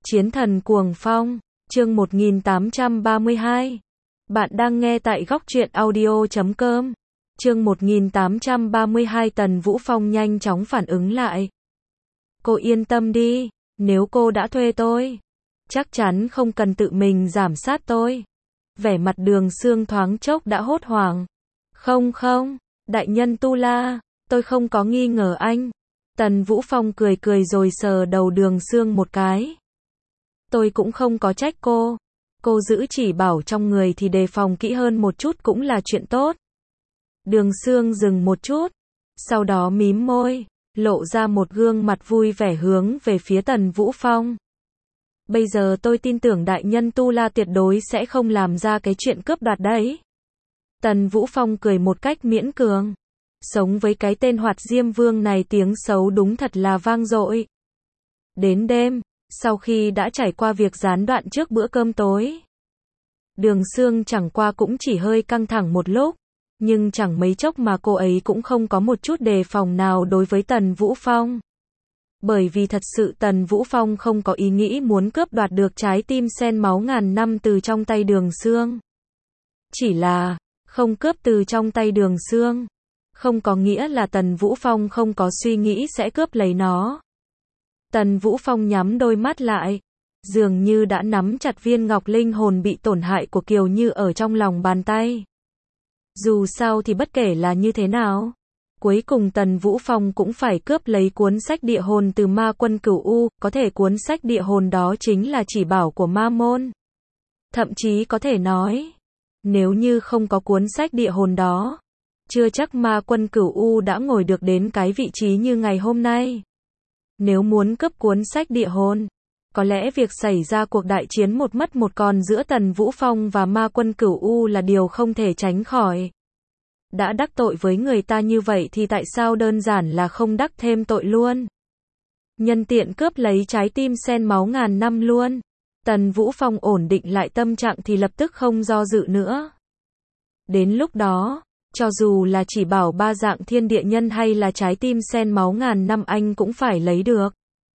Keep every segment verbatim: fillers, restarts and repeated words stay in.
Chiến thần cuồng phong, chương một nghìn tám trăm ba mươi hai. Bạn đang nghe tại góc truyện audio chấm com. Chương một nghìn tám trăm ba mươi hai. Tần Vũ Phong nhanh chóng phản ứng lại. Cô yên tâm đi, nếu cô đã thuê tôi, chắc chắn không cần tự mình giảm sát tôi. Vẻ mặt Đường Sương thoáng chốc đã hốt hoảng. Không không, đại nhân Tu La, tôi không có nghi ngờ anh. Tần Vũ Phong cười cười rồi sờ đầu Đường Sương một cái. Tôi cũng không có trách cô. Cô giữ chỉ bảo trong người thì đề phòng kỹ hơn một chút cũng là chuyện tốt. Đường Sương dừng một chút, sau đó mím môi, lộ ra một gương mặt vui vẻ hướng về phía Tần Vũ Phong. Bây giờ tôi tin tưởng đại nhân Tu La tuyệt đối sẽ không làm ra cái chuyện cướp đoạt đấy. Tần Vũ Phong cười một cách miễn cường. Sống với cái tên Hoạt Diêm Vương này tiếng xấu đúng thật là vang dội. Đến đêm, sau khi đã trải qua việc gián đoạn trước bữa cơm tối, Đường Sương chẳng qua cũng chỉ hơi căng thẳng một lúc, nhưng chẳng mấy chốc mà cô ấy cũng không có một chút đề phòng nào đối với Tần Vũ Phong. Bởi vì thật sự Tần Vũ Phong không có ý nghĩ muốn cướp đoạt được trái tim sen máu ngàn năm từ trong tay Đường Sương. Chỉ là, không cướp từ trong tay Đường Sương, không có nghĩa là Tần Vũ Phong không có suy nghĩ sẽ cướp lấy nó. Tần Vũ Phong nhắm đôi mắt lại, dường như đã nắm chặt viên ngọc linh hồn bị tổn hại của Kiều Như ở trong lòng bàn tay. Dù sao thì bất kể là như thế nào, cuối cùng Tần Vũ Phong cũng phải cướp lấy cuốn sách địa hồn từ Ma Quân Cửu U, có thể cuốn sách địa hồn đó chính là chỉ bảo của Ma Môn. Thậm chí có thể nói, nếu như không có cuốn sách địa hồn đó, chưa chắc Ma Quân Cửu U đã ngồi được đến cái vị trí như ngày hôm nay. Nếu muốn cướp cuốn sách địa hồn, có lẽ việc xảy ra cuộc đại chiến một mất một còn giữa Tần Vũ Phong và Ma Quân Cửu U là điều không thể tránh khỏi. Đã đắc tội với người ta như vậy thì tại sao đơn giản là không đắc thêm tội luôn? Nhân tiện cướp lấy trái tim sen máu ngàn năm luôn. Tần Vũ Phong ổn định lại tâm trạng thì lập tức không do dự nữa. Đến lúc đó, cho dù là chỉ bảo ba dạng thiên địa nhân hay là trái tim sen máu ngàn năm anh cũng phải lấy được.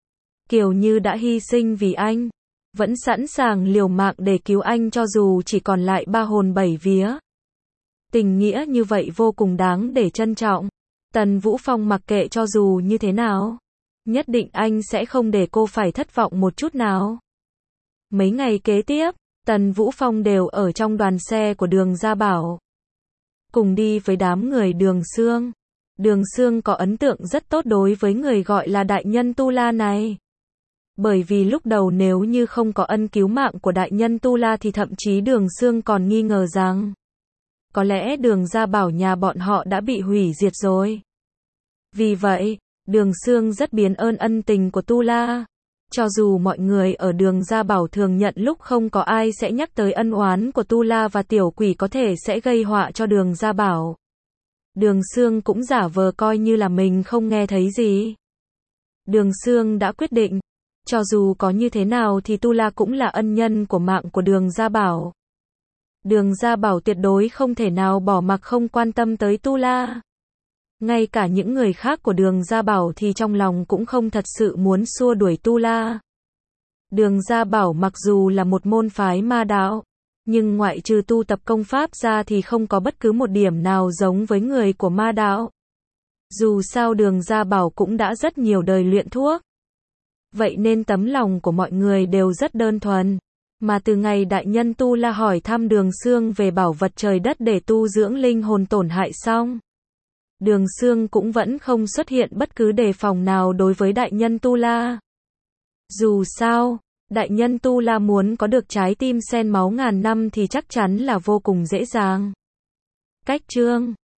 Kiều Như đã hy sinh vì anh, vẫn sẵn sàng liều mạng để cứu anh cho dù chỉ còn lại ba hồn bảy vía. Tình nghĩa như vậy vô cùng đáng để trân trọng. Tần Vũ Phong mặc kệ cho dù như thế nào, nhất định anh sẽ không để cô phải thất vọng một chút nào. Mấy ngày kế tiếp, Tần Vũ Phong đều ở trong đoàn xe của Đường Gia Bảo, cùng đi với đám người Đường Sương. Đường Sương có ấn tượng rất tốt đối với người gọi là đại nhân Tu La này. Bởi vì lúc đầu nếu như không có ân cứu mạng của đại nhân Tu La thì thậm chí Đường Sương còn nghi ngờ rằng có lẽ Đường Gia Bảo nhà bọn họ đã bị hủy diệt rồi. Vì vậy, Đường Sương rất biết ơn ân tình của Tu La. Cho dù mọi người ở Đường Gia Bảo thường nhận lúc không có ai sẽ nhắc tới ân oán của Tu La và tiểu quỷ có thể sẽ gây họa cho Đường Gia Bảo, Đường Sương cũng giả vờ coi như là mình không nghe thấy gì. Đường Sương đã quyết định, cho dù có như thế nào thì Tu La cũng là ân nhân của mạng của Đường Gia Bảo. Đường Gia Bảo tuyệt đối không thể nào bỏ mặc không quan tâm tới Tu La. Ngay cả những người khác của Đường Gia Bảo thì trong lòng cũng không thật sự muốn xua đuổi Tu La. Đường Gia Bảo mặc dù là một môn phái ma đạo, nhưng ngoại trừ tu tập công pháp ra thì không có bất cứ một điểm nào giống với người của ma đạo. Dù sao Đường Gia Bảo cũng đã rất nhiều đời luyện thuốc. Vậy nên tấm lòng của mọi người đều rất đơn thuần. Mà từ ngày đại nhân Tu La hỏi thăm Đường Sương về bảo vật trời đất để tu dưỡng linh hồn tổn hại xong, Đường Sương cũng vẫn không xuất hiện bất cứ đề phòng nào đối với đại nhân Tu La. Dù sao, đại nhân Tu La muốn có được trái tim sen máu ngàn năm thì chắc chắn là vô cùng dễ dàng. Cách chương